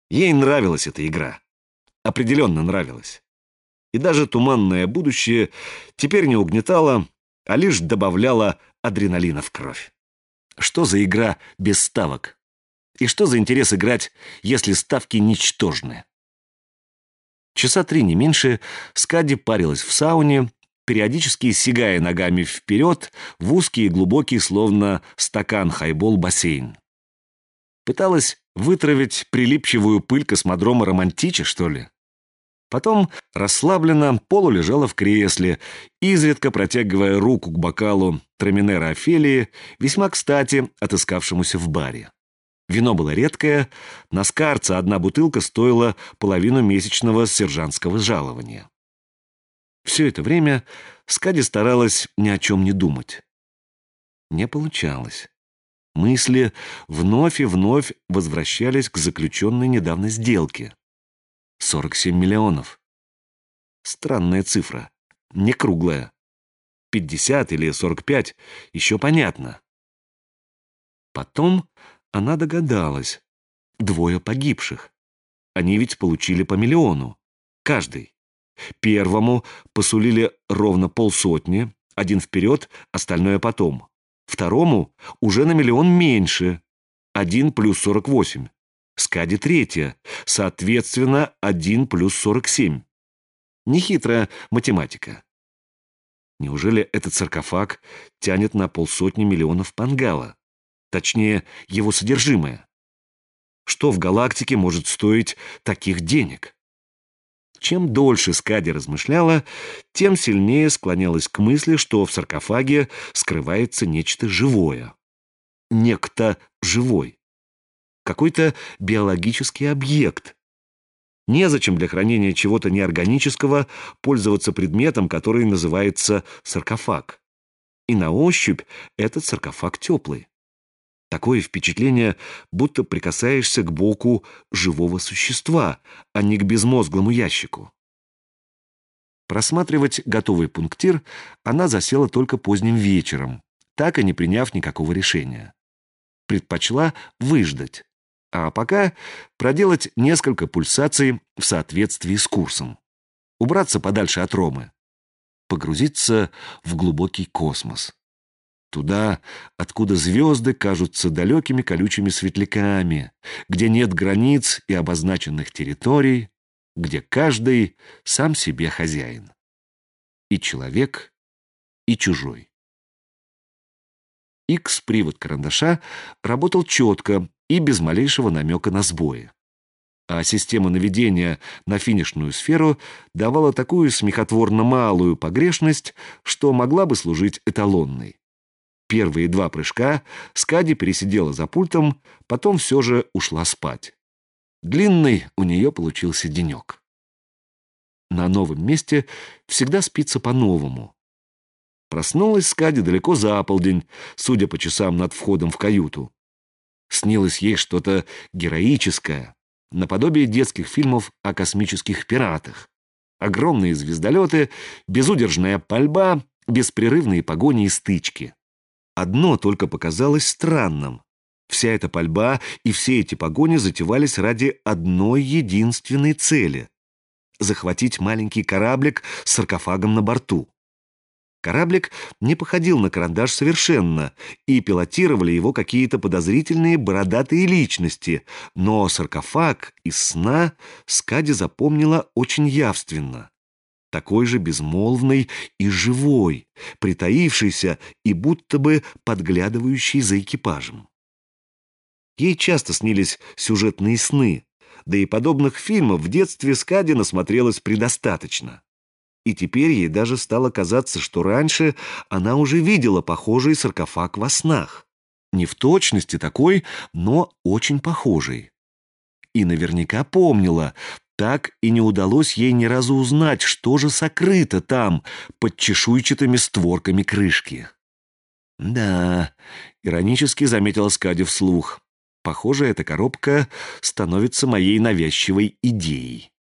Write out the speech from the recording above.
Ей нравилась эта игра. Определенно нравилась. И даже туманное будущее теперь не угнетало, а лишь добавляло адреналина в кровь. Что за игра без ставок? И что за интерес играть, если ставки ничтожны? Часа 3, не меньше, Скади парилась в сауне, периодически сигая ногами вперед в узкий и глубокий, словно стакан хайбол, бассейн. Пыталась вытравить прилипчивую пыль космодрома Романтича, что ли? Потом расслабленно полулежала в кресле, изредка протягивая руку к бокалу Траминера Офелии, весьма кстати отыскавшемуся в баре. Вино было редкое, на Скарца одна бутылка стоила половину месячного сержантского жалования. Все это время Скади старалась ни о чем не думать. Не получалось. Мысли вновь и вновь возвращались к заключенной недавно сделке. 47 миллионов. Странная цифра, не круглая. 50 или 45 еще понятно. Потом она догадалась. 2 погибших. Они ведь получили по миллиону. Каждый. Первому посулили ровно 500, один вперед, остальное потом. Второму уже на миллион меньше, 1 плюс 48. Скади 3, соответственно, 1 плюс 47. Нехитрая математика. Неужели этот саркофаг тянет на 500 миллионов пангала? Точнее, его содержимое. Что в галактике может стоить таких денег? Чем дольше Скади размышляла, тем сильнее склонялась к мысли, что в саркофаге скрывается нечто живое. Некто живой. Какой-то биологический объект. Незачем для хранения чего-то неорганического пользоваться предметом, который называется саркофаг. И на ощупь этот саркофаг теплый. Такое впечатление, будто прикасаешься к боку живого существа, а не к безмозглому ящику. Просматривать готовый пунктир она засела только поздним вечером, так и не приняв никакого решения. Предпочла выждать, а пока проделать несколько пульсаций в соответствии с курсом. Убраться подальше от Ромы. Погрузиться в глубокий космос. Туда, откуда звезды кажутся далекими колючими светляками, где нет границ и обозначенных территорий, где каждый сам себе хозяин. И человек, и чужой. Икс-привод карандаша работал четко и без малейшего намека на сбои. А система наведения на финишную сферу давала такую смехотворно малую погрешность, что могла бы служить эталонной. Первые 2 прыжка Скади пересидела за пультом, потом все же ушла спать. Длинный у нее получился денек. На новом месте всегда спится по-новому. Проснулась Скади далеко за полдень, судя по часам над входом в каюту. Снилось ей что-то героическое, наподобие детских фильмов о космических пиратах. Огромные звездолеты, безудержная пальба, беспрерывные погони и стычки. Одно только показалось странным. Вся эта пальба и все эти погони затевались ради одной единственной цели — захватить маленький кораблик с саркофагом на борту. Кораблик не походил на карандаш совершенно, и пилотировали его какие-то подозрительные бородатые личности, но саркофаг из сна Скади запомнила очень явственно. Такой же безмолвный и живой, притаившийся и будто бы подглядывающий за экипажем. Ей часто снились сюжетные сны, да и подобных фильмов в детстве Скади насмотрелась предостаточно. И теперь ей даже стало казаться, что раньше она уже видела похожий саркофаг во снах. Не в точности такой, но очень похожий. И наверняка помнила. Так и не удалось ей ни разу узнать, что же сокрыто там, под чешуйчатыми створками крышки. «Да», — иронически заметила Скади вслух, — «похоже, эта коробка становится моей навязчивой идеей».